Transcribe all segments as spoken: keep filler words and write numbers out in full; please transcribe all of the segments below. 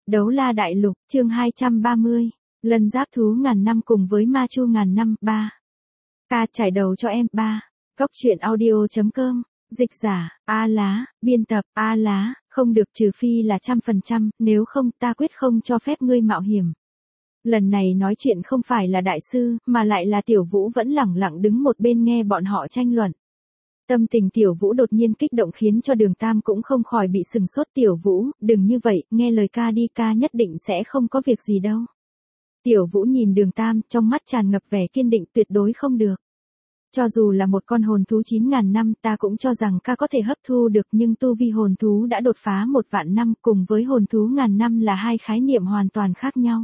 Đấu la đại lục, chương hai trăm ba mươi. Lân giáp thú ngàn năm cùng với ma chu ngàn năm, ba. Ca trải đầu cho em, ba. Góc truyện audio.com, dịch giả, A Lá, biên tập, A Lá, không được trừ phi là trăm phần trăm, nếu không ta quyết không cho phép ngươi mạo hiểm. Lần này nói chuyện không phải là đại sư, mà lại là Tiểu Vũ vẫn lẳng lặng đứng một bên nghe bọn họ tranh luận. Tâm tình Tiểu Vũ đột nhiên kích động khiến cho Đường Tam cũng không khỏi bị sừng sốt. Tiểu Vũ, đừng như vậy, nghe lời ca đi, ca nhất định sẽ không có việc gì đâu. Tiểu Vũ nhìn Đường Tam, trong mắt tràn ngập vẻ kiên định, tuyệt đối không được. Cho dù là một con hồn thú chín ngàn năm ta cũng cho rằng ca có thể hấp thu được, nhưng tu vi hồn thú đã đột phá một vạn năm cùng với hồn thú ngàn năm là hai khái niệm hoàn toàn khác nhau.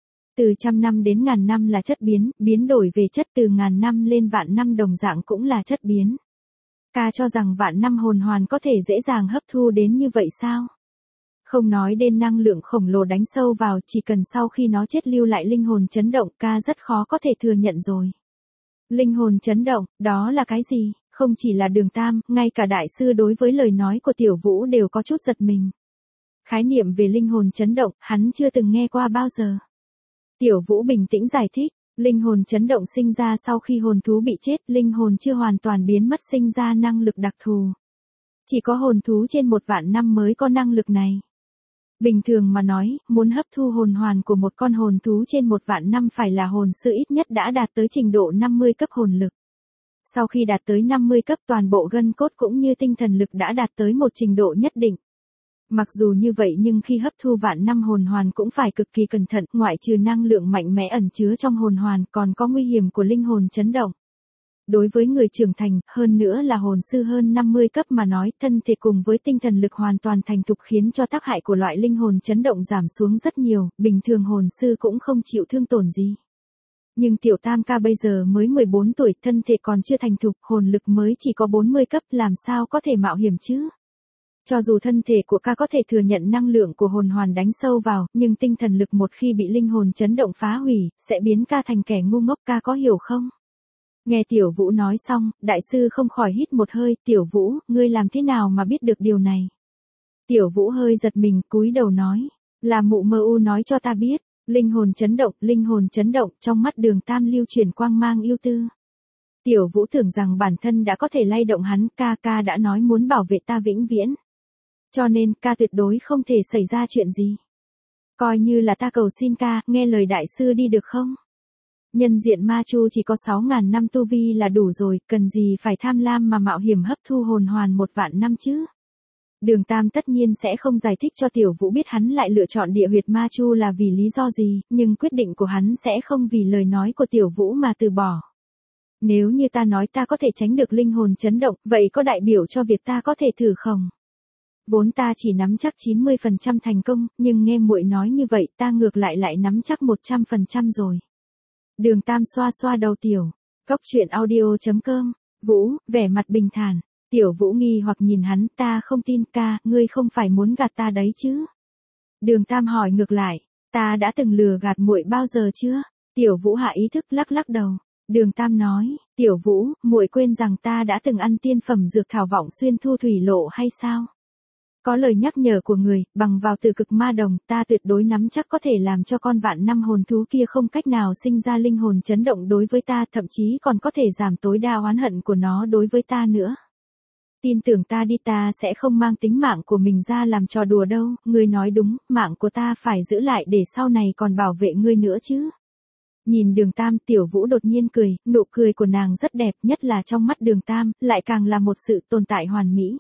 Từ trăm năm đến ngàn năm là chất biến, biến đổi về chất, từ ngàn năm lên vạn năm đồng dạng cũng là chất biến. Ca cho rằng vạn năm hồn hoàn có thể dễ dàng hấp thu đến như vậy sao? Không nói đến năng lượng khổng lồ đánh sâu vào, chỉ cần sau khi nó chết lưu lại linh hồn chấn động, ca rất khó có thể thừa nhận rồi. Linh hồn chấn động, đó là cái gì? Không chỉ là Đường Tam, ngay cả đại sư đối với lời nói của Tiểu Vũ đều có chút giật mình. Khái niệm về linh hồn chấn động, hắn chưa từng nghe qua bao giờ. Tiểu Vũ bình tĩnh giải thích. Linh hồn chấn động sinh ra sau khi hồn thú bị chết, linh hồn chưa hoàn toàn biến mất sinh ra năng lực đặc thù. Chỉ có hồn thú trên một vạn năm mới có năng lực này. Bình thường mà nói, muốn hấp thu hồn hoàn của một con hồn thú trên một vạn năm phải là hồn sư ít nhất đã đạt tới trình độ năm mươi cấp hồn lực. Sau khi đạt tới năm mươi cấp, toàn bộ gân cốt cũng như tinh thần lực đã đạt tới một trình độ nhất định. Mặc dù như vậy nhưng khi hấp thu vạn năm hồn hoàn cũng phải cực kỳ cẩn thận, ngoại trừ năng lượng mạnh mẽ ẩn chứa trong hồn hoàn còn có nguy hiểm của linh hồn chấn động. Đối với người trưởng thành, hơn nữa là hồn sư hơn năm mươi cấp mà nói, thân thể cùng với tinh thần lực hoàn toàn thành thục khiến cho tác hại của loại linh hồn chấn động giảm xuống rất nhiều, bình thường hồn sư cũng không chịu thương tổn gì. Nhưng Tiểu Tam ca bây giờ mới mười bốn tuổi, thân thể còn chưa thành thục, hồn lực mới chỉ có bốn mươi cấp, làm sao có thể mạo hiểm chứ? Cho dù thân thể của ca có thể thừa nhận năng lượng của hồn hoàn đánh sâu vào, nhưng tinh thần lực một khi bị linh hồn chấn động phá hủy, sẽ biến ca thành kẻ ngu ngốc, ca có hiểu không? Nghe Tiểu Vũ nói xong, đại sư không khỏi hít một hơi. Tiểu Vũ, ngươi làm thế nào mà biết được điều này? Tiểu Vũ hơi giật mình, cúi đầu nói, là mụ mơ u nói cho ta biết. Linh hồn chấn động, linh hồn chấn động, trong mắt Đường Tam lưu chuyển quang mang yêu tư. Tiểu Vũ tưởng rằng bản thân đã có thể lay động hắn, ca ca đã nói muốn bảo vệ ta vĩnh viễn. Cho nên ca tuyệt đối không thể xảy ra chuyện gì. Coi như là ta cầu xin ca, nghe lời đại sư đi được không? Nhân diện ma chu chỉ có sáu ngàn năm tu vi là đủ rồi, cần gì phải tham lam mà mạo hiểm hấp thu hồn hoàn một vạn năm chứ? Đường Tam tất nhiên sẽ không giải thích cho Tiểu Vũ biết hắn lại lựa chọn địa huyệt ma chu là vì lý do gì, nhưng quyết định của hắn sẽ không vì lời nói của Tiểu Vũ mà từ bỏ. Nếu như ta nói ta có thể tránh được linh hồn chấn động, vậy có đại biểu cho việc ta có thể thử không? Vốn ta chỉ nắm chắc chín mươi phần trăm thành công, nhưng nghe muội nói như vậy ta ngược lại lại nắm chắc một trăm phần trăm rồi. Đường Tam xoa xoa đầu Tiểu. Góc truyện audio.com, Vũ, vẻ mặt bình thản. Tiểu Vũ nghi hoặc nhìn hắn, ta không tin ca, ngươi không phải muốn gạt ta đấy chứ? Đường Tam hỏi ngược lại, ta đã từng lừa gạt muội bao giờ chưa? Tiểu Vũ hạ ý thức lắc lắc đầu. Đường Tam nói, Tiểu Vũ, muội quên rằng ta đã từng ăn tiên phẩm dược thảo vọng xuyên thu thủy lộ hay sao? Có lời nhắc nhở của người, bằng vào từ cực ma đồng, ta tuyệt đối nắm chắc có thể làm cho con vạn năm hồn thú kia không cách nào sinh ra linh hồn chấn động đối với ta, thậm chí còn có thể giảm tối đa oán hận của nó đối với ta nữa. Tin tưởng ta đi, ta sẽ không mang tính mạng của mình ra làm trò đùa đâu, ngươi nói đúng, mạng của ta phải giữ lại để sau này còn bảo vệ ngươi nữa chứ. Nhìn Đường Tam, Tiểu Vũ đột nhiên cười, nụ cười của nàng rất đẹp, nhất là trong mắt Đường Tam, lại càng là một sự tồn tại hoàn mỹ.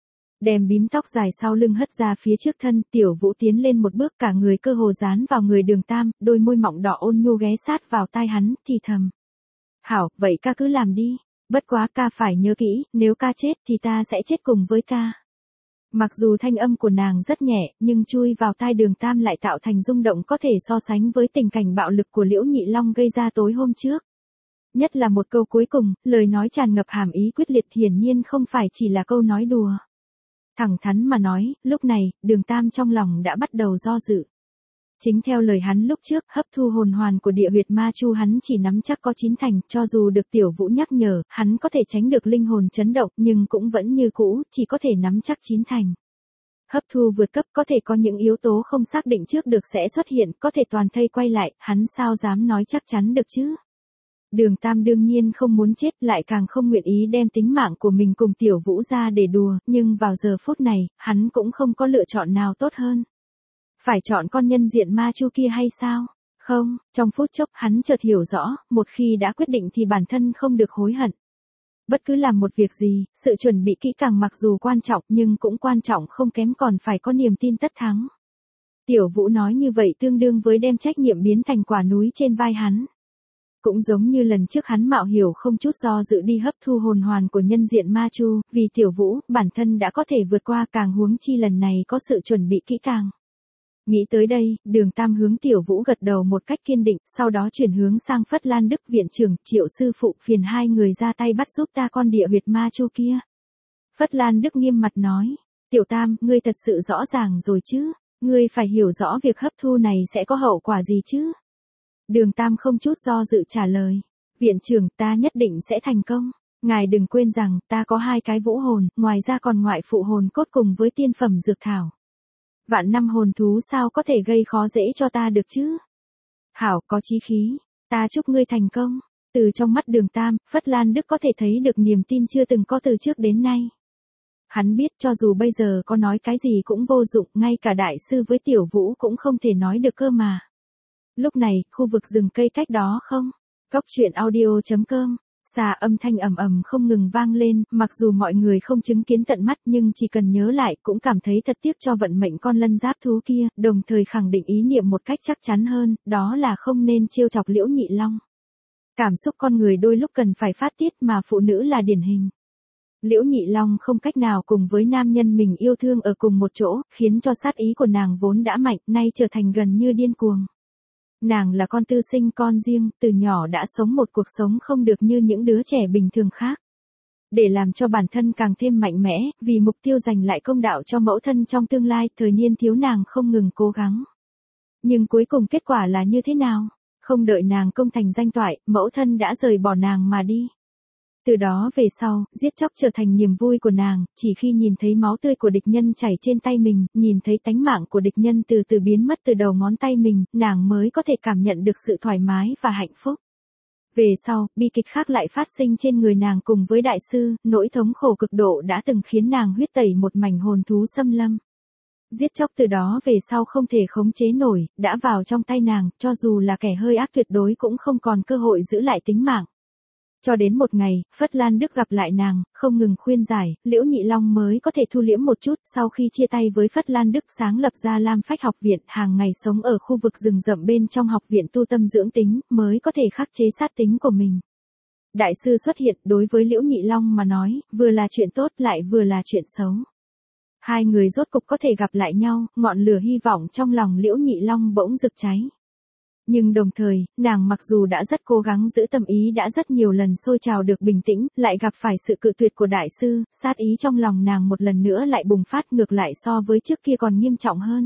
Đem bím tóc dài sau lưng hất ra phía trước thân, Tiểu Vũ tiến lên một bước, cả người cơ hồ dán vào người Đường Tam, đôi môi mọng đỏ ôn nhu ghé sát vào tai hắn, thì thầm. Hảo, vậy ca cứ làm đi, bất quá ca phải nhớ kỹ, nếu ca chết thì ta sẽ chết cùng với ca. Mặc dù thanh âm của nàng rất nhẹ, nhưng chui vào tai Đường Tam lại tạo thành rung động có thể so sánh với tình cảnh bạo lực của Liễu Nhị Long gây ra tối hôm trước. Nhất là một câu cuối cùng, lời nói tràn ngập hàm ý quyết liệt, hiển nhiên không phải chỉ là câu nói đùa. Thẳng thắn mà nói, lúc này, Đường Tam trong lòng đã bắt đầu do dự. Chính theo lời hắn lúc trước, hấp thu hồn hoàn của địa huyệt ma chu hắn chỉ nắm chắc có chín thành, cho dù được Tiểu Vũ nhắc nhở, hắn có thể tránh được linh hồn chấn động, nhưng cũng vẫn như cũ, chỉ có thể nắm chắc chín thành. Hấp thu vượt cấp có thể có những yếu tố không xác định trước được sẽ xuất hiện, có thể toàn thây quay lại, hắn sao dám nói chắc chắn được chứ. Đường Tam đương nhiên không muốn chết, lại càng không nguyện ý đem tính mạng của mình cùng Tiểu Vũ ra để đùa, nhưng vào giờ phút này, hắn cũng không có lựa chọn nào tốt hơn. Phải chọn con nhân diện ma chu kia hay sao? Không, trong phút chốc hắn chợt hiểu rõ, một khi đã quyết định thì bản thân không được hối hận. Bất cứ làm một việc gì, sự chuẩn bị kỹ càng mặc dù quan trọng nhưng cũng quan trọng không kém còn phải có niềm tin tất thắng. Tiểu Vũ nói như vậy tương đương với đem trách nhiệm biến thành quả núi trên vai hắn. Cũng giống như lần trước hắn mạo hiểu không chút do dự đi hấp thu hồn hoàn của nhân diện ma chu, vì Tiểu Vũ, bản thân đã có thể vượt qua, càng huống chi lần này có sự chuẩn bị kỹ càng. Nghĩ tới đây, Đường Tam hướng Tiểu Vũ gật đầu một cách kiên định, sau đó chuyển hướng sang Phất Lan Đức viện trưởng, Triệu sư phụ, phiền hai người ra tay bắt giúp ta con địa huyệt ma chu kia. Phất Lan Đức nghiêm mặt nói, Tiểu Tam, ngươi thật sự rõ ràng rồi chứ, ngươi phải hiểu rõ việc hấp thu này sẽ có hậu quả gì chứ. Đường Tam không chút do dự trả lời, viện trưởng, ta nhất định sẽ thành công. Ngài đừng quên rằng, ta có hai cái vũ hồn, ngoài ra còn ngoại phụ hồn cốt cùng với tiên phẩm dược thảo. Vạn năm hồn thú sao có thể gây khó dễ cho ta được chứ? Hảo, có chí khí, ta chúc ngươi thành công. Từ trong mắt Đường Tam, Phất Lan Đức có thể thấy được niềm tin chưa từng có từ trước đến nay. Hắn biết cho dù bây giờ có nói cái gì cũng vô dụng, ngay cả đại sư với Tiểu Vũ cũng không thể nói được cơ mà. Lúc này, khu vực rừng cây cách đó không? Góc truyện audio chấm com. Xà âm thanh ầm ầm không ngừng vang lên, mặc dù mọi người không chứng kiến tận mắt nhưng chỉ cần nhớ lại cũng cảm thấy thật tiếc cho vận mệnh con lân giáp thú kia, đồng thời khẳng định ý niệm một cách chắc chắn hơn, đó là không nên trêu chọc Liễu Nhị Long. Cảm xúc con người đôi lúc cần phải phát tiết mà phụ nữ là điển hình. Liễu Nhị Long không cách nào cùng với nam nhân mình yêu thương ở cùng một chỗ, khiến cho sát ý của nàng vốn đã mạnh, nay trở thành gần như điên cuồng. Nàng là con tư sinh con riêng, từ nhỏ đã sống một cuộc sống không được như những đứa trẻ bình thường khác. Để làm cho bản thân càng thêm mạnh mẽ, vì mục tiêu giành lại công đạo cho mẫu thân trong tương lai, thời niên thiếu nàng không ngừng cố gắng. Nhưng cuối cùng kết quả là như thế nào? Không đợi nàng công thành danh toại, mẫu thân đã rời bỏ nàng mà đi. Từ đó về sau, giết chóc trở thành niềm vui của nàng, chỉ khi nhìn thấy máu tươi của địch nhân chảy trên tay mình, nhìn thấy tánh mạng của địch nhân từ từ biến mất từ đầu ngón tay mình, nàng mới có thể cảm nhận được sự thoải mái và hạnh phúc. Về sau, bi kịch khác lại phát sinh trên người nàng cùng với đại sư, nỗi thống khổ cực độ đã từng khiến nàng huyết tẩy một mảnh hồn thú xâm lâm. Giết chóc từ đó về sau không thể khống chế nổi, đã vào trong tay nàng, cho dù là kẻ hơi ác tuyệt đối cũng không còn cơ hội giữ lại tính mạng. Cho đến một ngày, Phất Lan Đức gặp lại nàng, không ngừng khuyên giải, Liễu Nhị Long mới có thể thu liễm một chút, sau khi chia tay với Phất Lan Đức sáng lập ra Lam Phách học viện, hàng ngày sống ở khu vực rừng rậm bên trong học viện tu tâm dưỡng tính, mới có thể khắc chế sát tính của mình. Đại sư xuất hiện, đối với Liễu Nhị Long mà nói, vừa là chuyện tốt lại vừa là chuyện xấu. Hai người rốt cục có thể gặp lại nhau, ngọn lửa hy vọng trong lòng Liễu Nhị Long bỗng rực cháy. Nhưng đồng thời, nàng mặc dù đã rất cố gắng giữ tâm ý đã rất nhiều lần sôi trào được bình tĩnh, lại gặp phải sự cự tuyệt của đại sư, sát ý trong lòng nàng một lần nữa lại bùng phát, ngược lại so với trước kia còn nghiêm trọng hơn.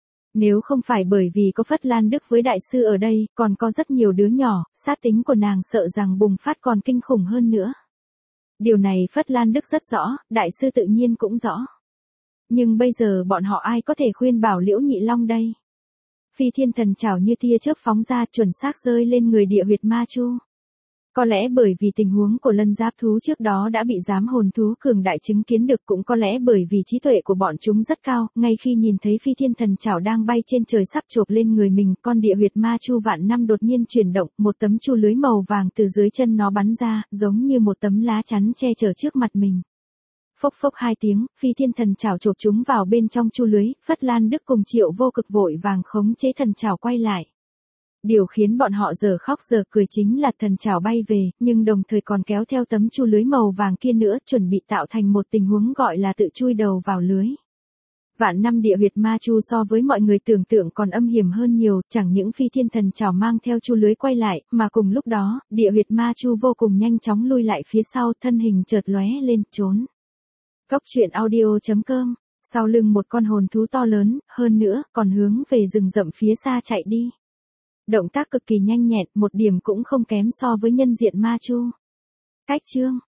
Nếu không phải bởi vì có Phất Lan Đức với đại sư ở đây, còn có rất nhiều đứa nhỏ, sát tính của nàng sợ rằng bùng phát còn kinh khủng hơn nữa. Điều này Phất Lan Đức rất rõ, đại sư tự nhiên cũng rõ. Nhưng bây giờ bọn họ ai có thể khuyên bảo Liễu Nhị Long đây? Phi thiên thần trảo như tia chớp phóng ra, chuẩn xác rơi lên người địa huyệt ma chu. Có lẽ bởi vì tình huống của lân giáp thú trước đó đã bị giám hồn thú cường đại chứng kiến được, cũng có lẽ bởi vì trí tuệ của bọn chúng rất cao, ngay khi nhìn thấy phi thiên thần trảo đang bay trên trời sắp chộp lên người mình, con địa huyệt ma chu vạn năm đột nhiên chuyển động, một tấm chu lưới màu vàng từ dưới chân nó bắn ra, giống như một tấm lá chắn che chở trước mặt mình. Phốc phốc hai tiếng, phi thiên thần trảo chộp chúng vào bên trong chu lưới, Phất Lan Đức cùng Triệu Vô Cực vội vàng khống chế thần trảo quay lại. Điều khiến bọn họ giờ khóc giờ cười chính là thần trảo bay về, nhưng đồng thời còn kéo theo tấm chu lưới màu vàng kia nữa, chuẩn bị tạo thành một tình huống gọi là tự chui đầu vào lưới. Vạn năm địa huyệt ma chu so với mọi người tưởng tượng còn âm hiểm hơn nhiều, chẳng những phi thiên thần trảo mang theo chu lưới quay lại, mà cùng lúc đó, địa huyệt ma chu vô cùng nhanh chóng lui lại phía sau, thân hình chợt lóe lên, trốn. Góc truyện audio chấm com, sau lưng một con hồn thú to lớn, hơn nữa, còn hướng về rừng rậm phía xa chạy đi. Động tác cực kỳ nhanh nhẹn, một điểm cũng không kém so với nhân diện ma chu. Cách chương